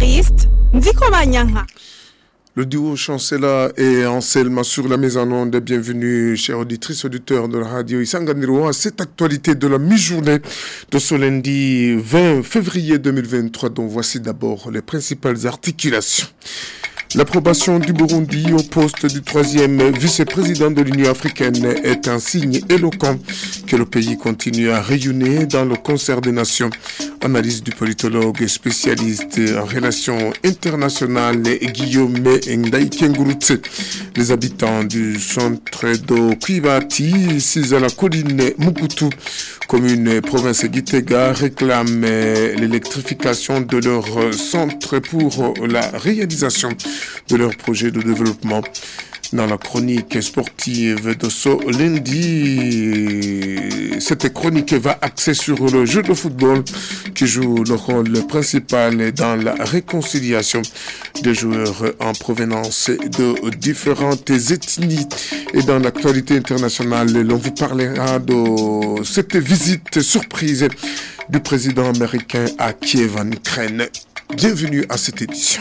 Evariste Ndiko-Manyanga. Le duo Chancela et Anselme sur la mise en onde. Bienvenue, chers auditrices, auditeurs de la radio Isanganiro, à cette actualité de la mi-journée de ce lundi 20 février 2023, dont voici d'abord les principales articulations. L'approbation du Burundi au poste du troisième vice-président de l'Union africaine est un signe éloquent que le pays continue à rayonner dans le concert des nations. Analyse du politologue spécialiste en relations internationales Guillaume Ndaïkengurutse. Les habitants du centre de Kwibati, ici à la colline Mukutu, commune province Gitega, réclament l'électrification de leur centre pour la réalisation de leur projet de développement. Dans la chronique sportive de ce lundi, cette chronique va axer sur le jeu de football qui joue le rôle principal dans la réconciliation des joueurs en provenance de différentes ethnies. Et dans l'actualité internationale, l'on vous parlera de cette visite surprise du président américain à Kiev en Ukraine. Bienvenue à cette édition.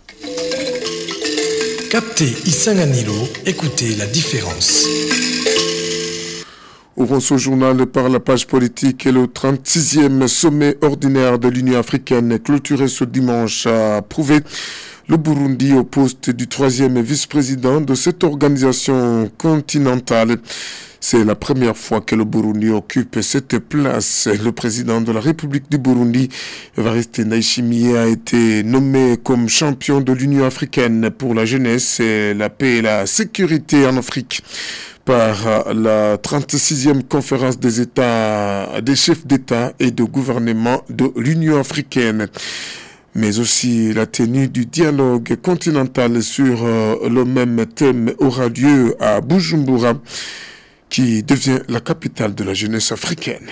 Captez Isanganiro, écoutez la différence. Ouvrons ce journal par la page politique et le 36e sommet ordinaire de l'Union africaine clôturé ce dimanche a prouvé le Burundi au poste du troisième vice-président de cette organisation continentale. C'est la première fois que le Burundi occupe cette place. Le président de la République du Burundi, Evariste Ndayishimiye, a été nommé comme champion de l'Union africaine pour la jeunesse, la paix et la sécurité en Afrique par la 36e conférence des États, des chefs d'État et de gouvernement de l'Union africaine. Mais aussi la tenue du dialogue continental sur le même thème aura lieu à Bujumbura, qui devient la capitale de la jeunesse africaine.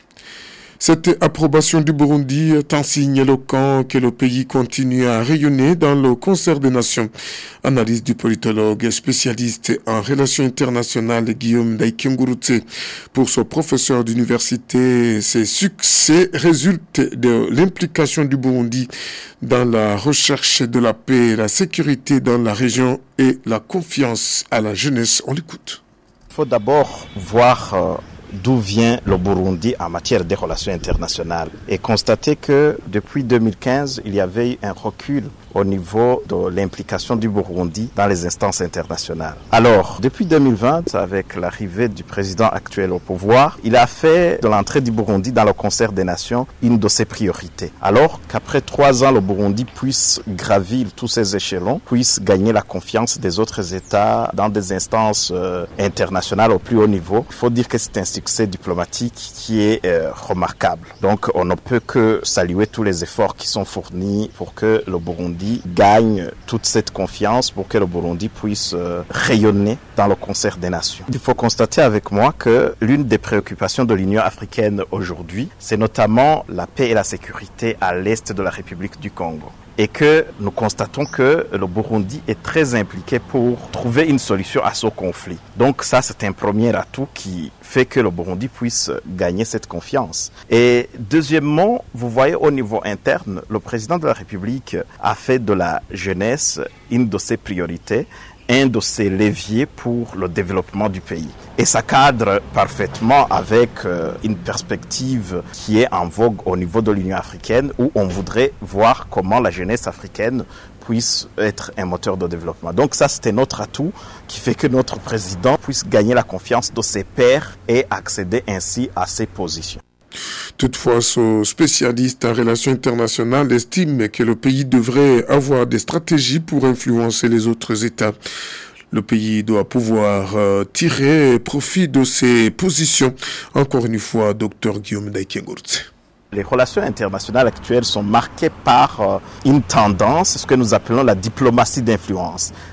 Cette approbation du Burundi est un signe éloquent que le pays continue à rayonner dans le concert des nations. Analyse du politologue spécialiste en relations internationales Guillaume Ndaïkengurutse. Pour ce professeur d'université, ces succès résultent de l'implication du Burundi dans la recherche de la paix et la sécurité dans la région et la confiance à la jeunesse. On l'écoute. Il faut d'abord voir d'où vient le Burundi en matière de relations internationales et constater que depuis 2015, il y avait un recul au niveau de l'implication du Burundi dans les instances internationales. Alors, depuis 2020, avec l'arrivée du président actuel au pouvoir, il a fait de l'entrée du Burundi dans le concert des nations une de ses priorités. Alors qu'après 3 ans, le Burundi puisse gravir tous ces échelons, puisse gagner la confiance des autres États dans des instances internationales au plus haut niveau, il faut dire que c'est un succès diplomatique qui est remarquable. Donc, on ne peut que saluer tous les efforts qui sont fournis pour que le Burundi gagne toute cette confiance, pour que le Burundi puisse rayonner dans le concert des nations. Il faut constater avec moi que l'une des préoccupations de l'Union africaine aujourd'hui, c'est notamment la paix et la sécurité à l'est de la République du Congo. Et que nous constatons que le Burundi est très impliqué pour trouver une solution à ce conflit. Donc ça, c'est un premier atout qui fait que le Burundi puisse gagner cette confiance. Et deuxièmement, vous voyez au niveau interne, le président de la République a fait de la jeunesse une de ses priorités, un de ses leviers pour le développement du pays. Et ça cadre parfaitement avec une perspective qui est en vogue au niveau de l'Union africaine, où on voudrait voir comment la jeunesse africaine puisse être un moteur de développement. Donc ça, c'était notre atout qui fait que notre président puisse gagner la confiance de ses pairs et accéder ainsi à ses positions. Toutefois, ce spécialiste en relations internationales estime que le pays devrait avoir des stratégies pour influencer les autres États. Le pays doit pouvoir tirer profit de ses positions. Encore une fois, Dr Guillaume Ndaïkengurutse. Les relations internationales actuelles sont marquées par une tendance, ce que nous appelons la diplomatie d'influence.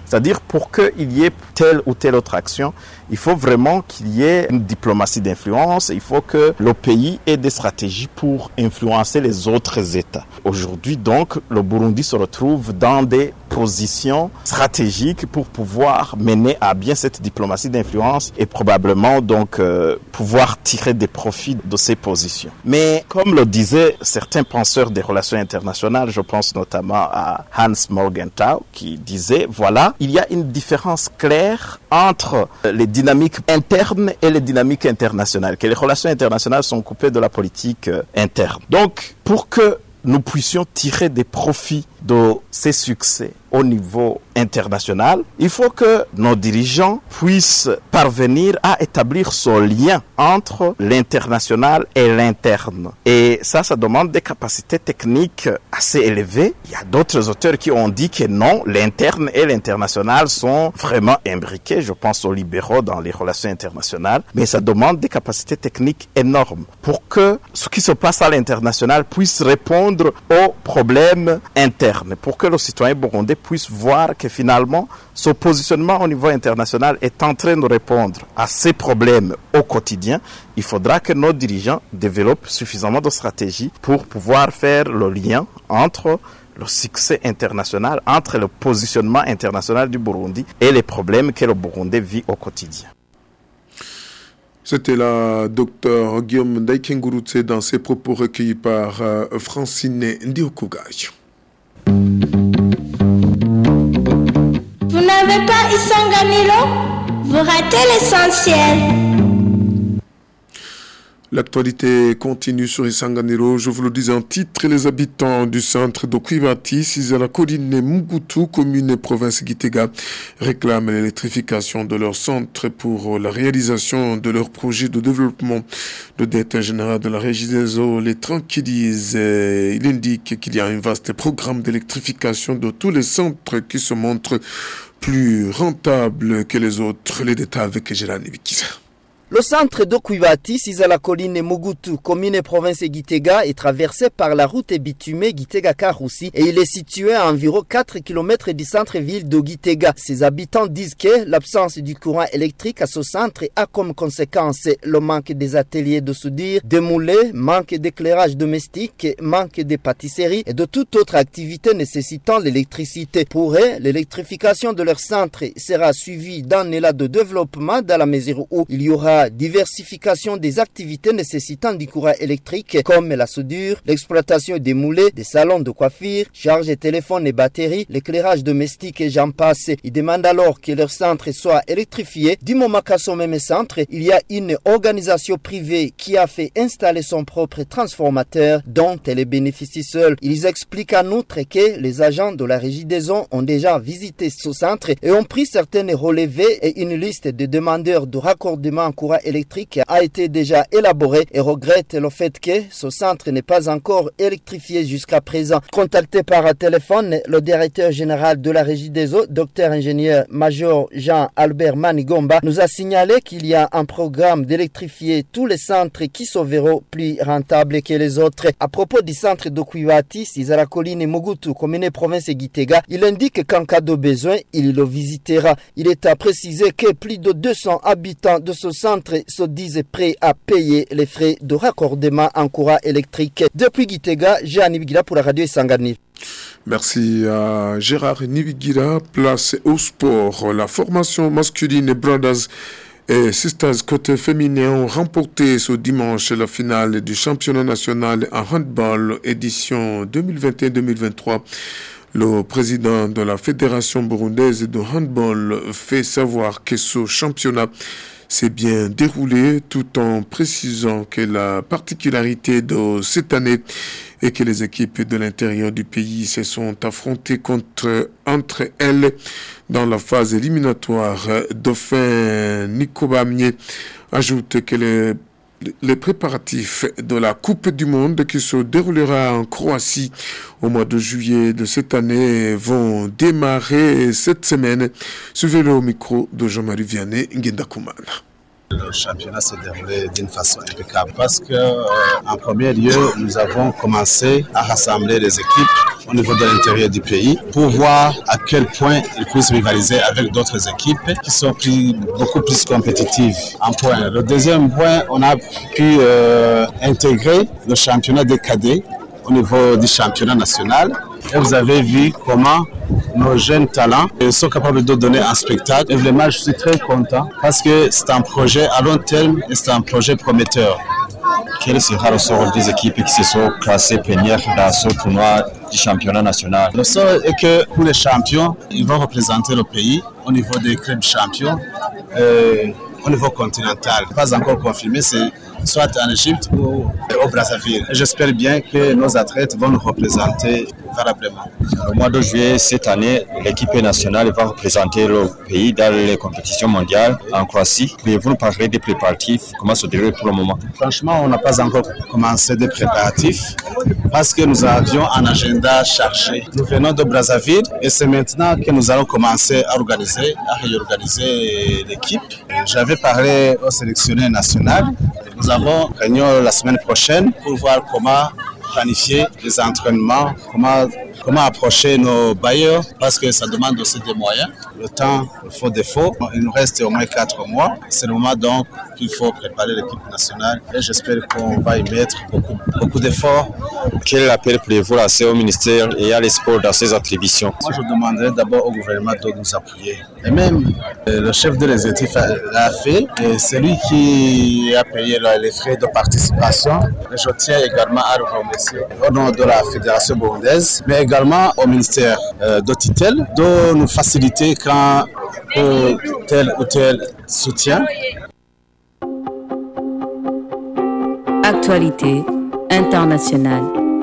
C'est-à-dire, pour qu'il y ait telle ou telle autre action, il faut vraiment qu'il y ait une diplomatie d'influence. Il faut que le pays ait des stratégies pour influencer les autres États. Aujourd'hui, donc, le Burundi se retrouve dans des positions stratégiques pour pouvoir mener à bien cette diplomatie d'influence et probablement donc pouvoir tirer des profits de ces positions. Mais comme le disaient certains penseurs des relations internationales, je pense notamment à Hans Morgenthau, qui disait, voilà, il y a une différence claire entre les dynamiques internes et les dynamiques internationales, que les relations internationales sont coupées de la politique interne. Donc, pour que nous puissions tirer des profits de ces succès au niveau international, il faut que nos dirigeants puissent parvenir à établir ce lien entre l'international et l'interne. Et ça demande des capacités techniques assez élevées. Il y a d'autres auteurs qui ont dit que non, l'interne et l'international sont vraiment imbriqués. Je pense aux libéraux dans les relations internationales. Mais ça demande des capacités techniques énormes pour que ce qui se passe à l'international puisse répondre aux problèmes internes, pour que le citoyen burundais puisse voir que finalement, ce positionnement au niveau international est en train de répondre à ces problèmes au quotidien. Il faudra que nos dirigeants développent suffisamment de stratégies pour pouvoir faire le lien entre le succès international, entre le positionnement international du Burundi et les problèmes que le Burundais vit au quotidien. C'était la docteur Guillaume Ndaikengurutse dans ses propos recueillis par Francine Ndiokougay. Vous n'avez pas Isanganilo? Vous ratez l'essentiel. L'actualité continue sur Isanganiro. Je vous le dis en titre, les habitants du centre d'Okwibati, à la colline Mugutu, commune et province Gitega, réclament l'électrification de leur centre pour la réalisation de leur projet de développement. Le directeur général de la Régie des eaux les tranquillise. Il indique qu'il y a un vaste programme d'électrification de tous les centres qui se montrent plus rentables que les autres. Les détails avec Gérani Bikiza. Le centre d'Okwibati, à la colline Mugutu, commune et province Gitega, est traversé par la route bitumée Gitega-Karoussi et il est situé à environ 4 km du centre-ville de Gitega. Ses habitants disent que l'absence du courant électrique à ce centre a comme conséquence le manque des ateliers de soudure, des moulets, manque d'éclairage domestique, manque de pâtisserie et de toute autre activité nécessitant l'électricité. Pour eux, l'électrification de leur centre sera suivie d'un élan de développement dans la mesure où il y aura diversification des activités nécessitant du courant électrique comme la soudure, l'exploitation des moulets, des salons de coiffure, charge de téléphone et batteries, l'éclairage domestique et j'en passe. Ils demandent alors que leur centre soit électrifié. Du moment qu'à son même centre, il y a une organisation privée qui a fait installer son propre transformateur dont elle bénéficie seule. Ils expliquent en outre que les agents de la Régie des eaux ont déjà visité ce centre et ont pris certaines relevés et une liste de demandeurs de raccordement en courant électrique a été déjà élaborée et regrette le fait que ce centre n'est pas encore électrifié jusqu'à présent. Contacté par téléphone, le directeur général de la Régie des eaux, docteur ingénieur major Jean-Albert Manigomba, nous a signalé qu'il y a un programme d'électrifier tous les centres qui se verront plus rentables que les autres. À propos du centre d'Okwibati, à la colline Mugutu, commune et province Gitega, il indique qu'en cas de besoin, il le visitera. Il est à préciser que plus de 200 habitants de ce centre se disent prêts à payer les frais de raccordement en courant électrique. Depuis Gitega, Jean Nibigira pour la radio Isangani. Merci à Gérard Nibigira. Place au sport. La formation masculine Brothers et Sisters côté féminin ont remporté ce dimanche la finale du championnat national en handball édition 2021-2023. Le président de la Fédération burundaise de handball fait savoir que ce championnat s'est bien déroulé tout en précisant que la particularité de cette année est que les équipes de l'intérieur du pays se sont affrontées entre elles dans la phase éliminatoire. Dauphin Nikobamie ajoute que les préparatifs de la Coupe du Monde qui se déroulera en Croatie au mois de juillet de cette année vont démarrer cette semaine. Suivez-le au micro de Jean-Marie Vianney Ngendakumana. Le championnat s'est déroulé d'une façon impeccable parce que, en premier lieu, nous avons commencé à rassembler les équipes au niveau de l'intérieur du pays pour voir à quel point ils puissent rivaliser avec d'autres équipes qui sont beaucoup plus compétitives en point. Le deuxième point, on a pu intégrer le championnat des cadets au niveau du championnat national. Et vous avez vu comment nos jeunes talents sont capables de donner un spectacle. Et vraiment, je suis très content parce que c'est un projet à long terme et c'est un projet prometteur. Quel sera le sort des équipes qui se sont classées premières dans ce tournoi du championnat national? Le sort est que pour les champions, ils vont représenter le pays au niveau des clubs champions, au niveau continental. Pas encore confirmé, c'est soit en Égypte ou au Brazzaville. J'espère bien que nos athlètes vont nous représenter valablement. Au mois de juillet cette année, l'équipe nationale va représenter le pays dans les compétitions mondiales en Croatie. Pouvez-vous nous parler des préparatifs? Comment se déroule pour le moment? Franchement, on n'a pas encore commencé des préparatifs parce que nous avions un agenda chargé. Nous venons de Brazzaville et c'est maintenant que nous allons commencer à réorganiser l'équipe. J'avais parlé au sélectionneur national. Nous avons réunion la semaine prochaine pour voir comment planifier les entraînements, comment approcher nos bailleurs, parce que ça demande aussi des moyens. Le temps, il faut défaut. Il nous reste au moins 4 mois. C'est le moment donc qu'il faut préparer l'équipe nationale et j'espère qu'on va y mettre beaucoup d'efforts. Quel appel pouvez-vous lancer au ministère et à l'esport dans ces attributions? Moi, je demanderai d'abord au gouvernement de nous appuyer. Et même le chef de l'exécutif l'a fait. Et c'est lui qui a payé les frais de participation. Et je tiens également à le remercier au nom de la Fédération burundaise, mais également au ministère de tutelle de nous faciliter quand tel ou tel soutien. Actualité internationale.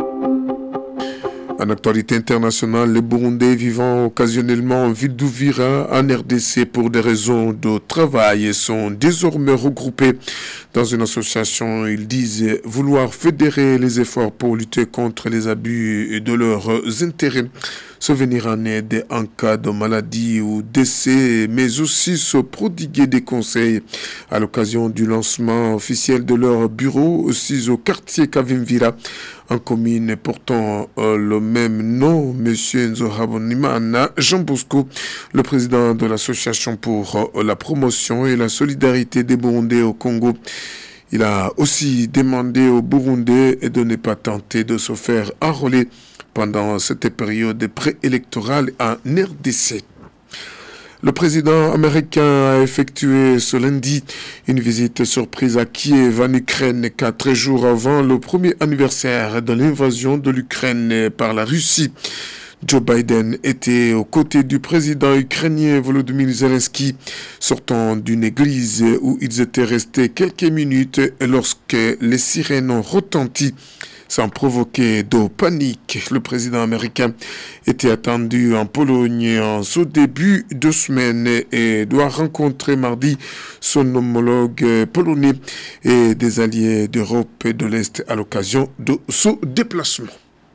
En actualité internationale, les Burundais vivant occasionnellement en ville d'Uvira, en RDC, pour des raisons de travail, sont désormais regroupés dans une association. Ils disent vouloir fédérer les efforts pour lutter contre les abus de leurs intérêts, se venir en aide en cas de maladie ou décès, mais aussi se prodiguer des conseils à l'occasion du lancement officiel de leur bureau, aussi au quartier Kavimvira, en commune portant le même nom. Monsieur Nzo Habonimana Jean Bosco, le président de l'association pour la promotion et la solidarité des Burundais au Congo, il a aussi demandé aux Burundais de ne pas tenter de se faire enrôler pendant cette période préélectorale en RDC. Le président américain a effectué ce lundi une visite surprise à Kiev en Ukraine 4 jours avant le premier anniversaire de l'invasion de l'Ukraine par la Russie. Joe Biden était aux côtés du président ukrainien Volodymyr Zelensky, sortant d'une église où ils étaient restés quelques minutes lorsque les sirènes ont retenti sans provoquer de panique. Le président américain était attendu en Pologne en ce début de semaine et doit rencontrer mardi son homologue polonais et des alliés d'Europe et de l'Est à l'occasion de ce déplacement.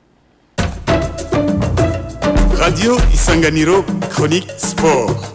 Radio Isanganiro, chronique sport.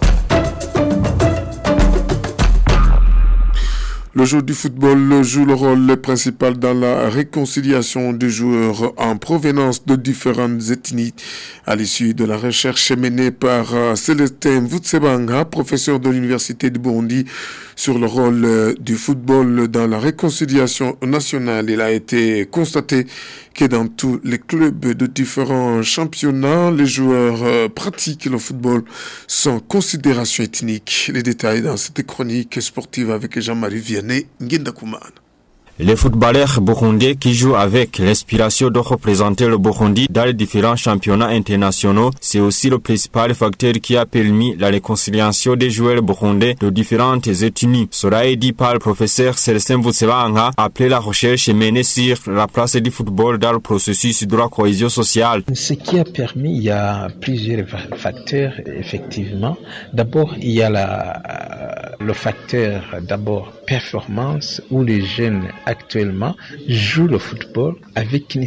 Le jeu du football joue le rôle principal dans la réconciliation des joueurs en provenance de différentes ethnies. À l'issue de la recherche menée par Célestin Vutsebanga, professeur de l'Université du Burundi, sur le rôle du football dans la réconciliation nationale, il a été constaté que dans tous les clubs de différents championnats, les joueurs pratiquent le football sans considération ethnique. Les détails dans cette chronique sportive avec Jean-Marie Vianney Ngendakumana. Les footballeurs burundais qui jouent avec l'inspiration de représenter le Burundi dans les différents championnats internationaux, c'est aussi le principal facteur qui a permis la réconciliation des joueurs burundais de différentes ethnies. Cela est dit par le professeur Célestin Vutsebanga après la recherche menée sur la place du football dans le processus de la cohésion sociale. Ce qui a permis, il y a plusieurs facteurs, effectivement. D'abord, il y a le facteur d'abord performance où les jeunes actuellement jouent le football avec une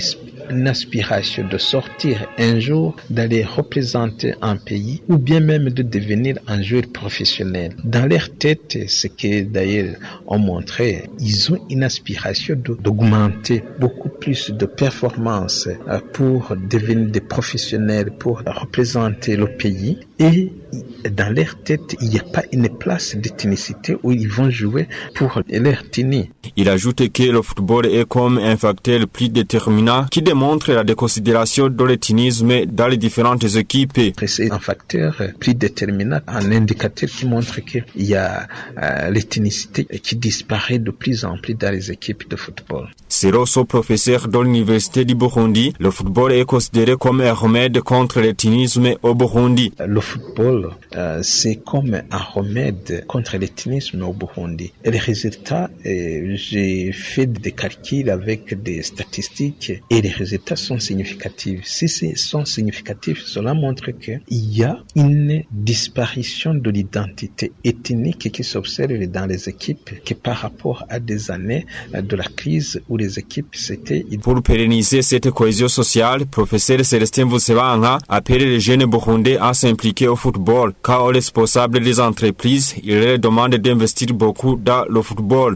une aspiration de sortir un jour, d'aller représenter un pays ou bien même de devenir un joueur professionnel. Dans leur tête, ce que d'ailleurs ont montré, ils ont une aspiration d'augmenter beaucoup plus de performances pour devenir des professionnels, pour représenter le pays. Et dans leur tête, il n'y a pas une place de tennicité où ils vont jouer pour leur tennis. Il ajoute que le football est comme un facteur plus déterminant qui démontre la déconsidération de l'étinisme dans les différentes équipes. C'est un facteur plus déterminant, un indicateur qui montre qu'il y a l'étinicité qui disparaît de plus en plus dans les équipes de football. Selon son professeur de l'université du Burundi, le football est considéré comme un remède contre l'étinisme au Burundi. Le football, c'est comme un remède contre l'étinisme au Burundi. Et les résultats, j'ai fait des calculs avec des statistiques et les résultats sont significatifs. Si ils sont significatifs, cela montre qu'il y a une disparition de l'identité ethnique qui s'observe dans les équipes que par rapport à des années de la crise où les équipes s'étaient... Pour pérenniser cette cohésion sociale, professeur Célestin Vusebanga appelle les jeunes burundais à s'impliquer au football, car aux responsables des entreprises, il leur demande d'investir beaucoup dans le football.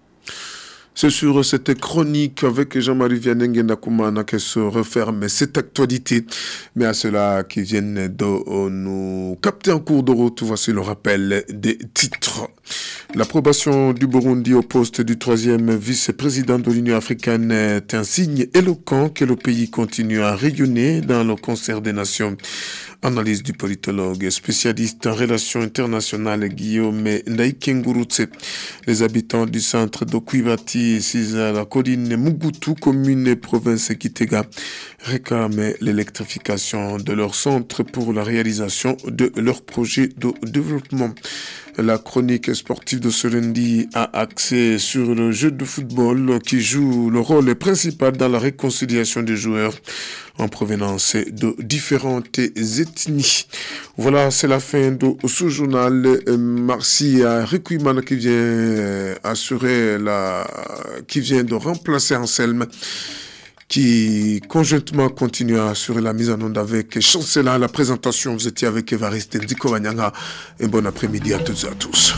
C'est sur cette chronique avec Jean-Marie Vianney Ndakumana que se referme cette actualité. Mais à ceux-là qui viennent de nous capter en cours de route, voici le rappel des titres. L'approbation du Burundi au poste du 3e vice-président de l'Union africaine est un signe éloquent que le pays continue à rayonner dans le concert des nations. Analyse du politologue spécialiste en relations internationales Guillaume Ndaikengurutse. Les habitants du centre d'Okwibati, à la colline Mugutu, commune et province Kitega, réclament l'électrification de leur centre pour la réalisation de leur projet de développement. La chronique sportive de ce lundi a axé sur le jeu de football qui joue le rôle principal dans la réconciliation des joueurs en provenance de différentes ethnies. Voilà, c'est la fin de ce journal. Merci à Rikuimana qui vient de remplacer Anselme, qui conjointement continue à assurer la mise en onde avec Chancela. La présentation, vous étiez avec Evariste Ndiko Wanyanga. Un bon après-midi à toutes et à tous.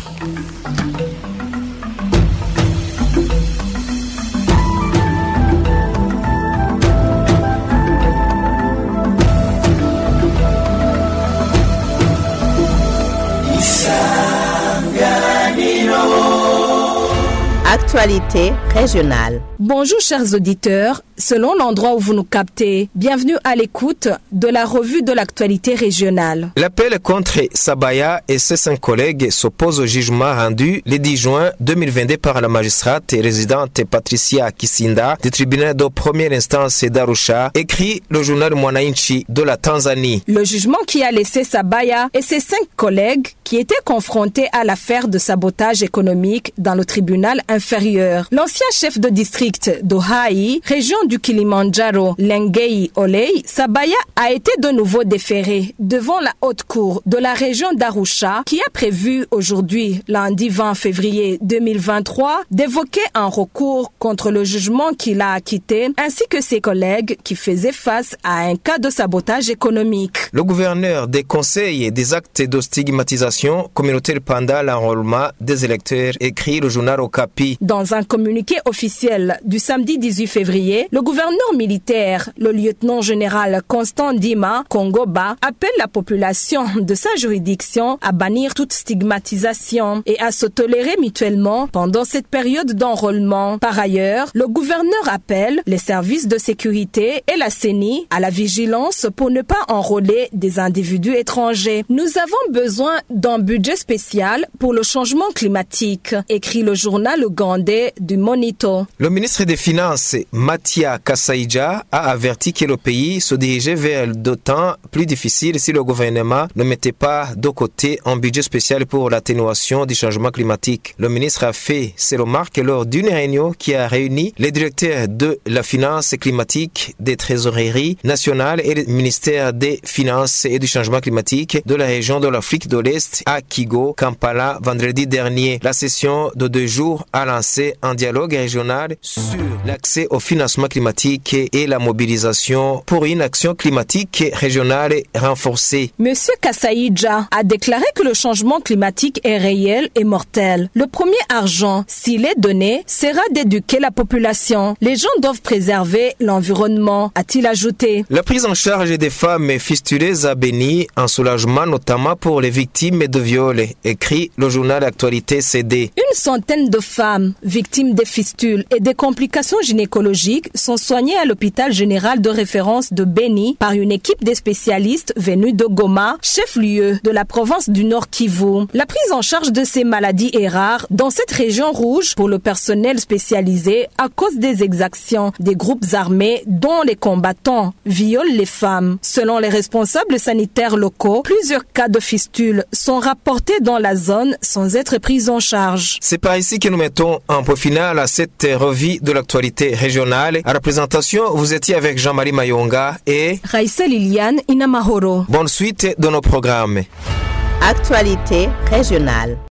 Actualité régionale. Bonjour chers auditeurs, selon l'endroit où vous nous captez, bienvenue à l'écoute de la revue de l'actualité régionale. L'appel contre Sabaya et ses 5 collègues s'oppose au jugement rendu le 10 juin 2022 par la magistrate et résidente Patricia Kisinda du tribunal de première instance d'Arusha, écrit le journal Mwananchi de la Tanzanie. Le jugement qui a laissé Sabaya et ses 5 collègues qui étaient confrontés à l'affaire de sabotage économique dans le tribunal inférieur. L'ancien chef de district d'Ohai, région du Kilimandjaro, Lengei Olei, Sabaya a été de nouveau déféré devant la haute cour de la région d'Arusha qui a prévu aujourd'hui, lundi 20 février 2023, d'évoquer un recours contre le jugement qu'il a acquitté ainsi que ses collègues qui faisaient face à un cas de sabotage économique. Le gouverneur déconseille des actes de stigmatisation communautaire pendant l'enrôlement des électeurs, écrit le journal Okapi. Dans un communiqué officiel du samedi 18 février, le gouverneur militaire, le lieutenant-général Constant Dima Kongoba, appelle la population de sa juridiction à bannir toute stigmatisation et à se tolérer mutuellement pendant cette période d'enrôlement. Par ailleurs, le gouverneur appelle les services de sécurité et la CENI à la vigilance pour ne pas enrôler des individus étrangers. Nous avons besoin d'un budget spécial pour le changement climatique, écrit le journal ougandais du Monito. Le ministre des Finances, Matia Kasaija, a averti que le pays se dirigeait vers des temps plus difficiles si le gouvernement ne mettait pas de côté un budget spécial pour l'atténuation du changement climatique. Le ministre a fait ces remarques lors d'une réunion qui a réuni les directeurs de la finance climatique, des trésoreries nationales et le ministère des Finances et du changement climatique de la région de l'Afrique de l'Est Est à Kigo, Kampala, vendredi dernier. La session de 2 jours a lancé un dialogue régional sur l'accès au financement climatique et la mobilisation pour une action climatique régionale renforcée. Monsieur Kasaïdja a déclaré que le changement climatique est réel et mortel. Le premier argent, s'il est donné, sera d'éduquer la population. Les gens doivent préserver l'environnement, a-t-il ajouté. La prise en charge des femmes fistulées à Béni, un soulagement notamment pour les victimes de viols, écrit le journal Actualité CD. Une centaine de femmes victimes des fistules et des complications gynécologiques sont soignées à l'hôpital général de référence de Béni par une équipe de spécialistes venus de Goma, chef-lieu de la province du Nord Kivu. La prise en charge de ces maladies est rare dans cette région rouge pour le personnel spécialisé à cause des exactions des groupes armés dont les combattants violent les femmes. Selon les responsables sanitaires locaux, plusieurs cas de fistules sont rapportés dans la zone sans être pris en charge. C'est par ici que nous mettons un point final à cette revue de l'actualité régionale. À la présentation, vous étiez avec Jean-Marie Mayonga et Raïssa Liliane Inamahoro. Bonne suite de nos programmes. Actualité régionale.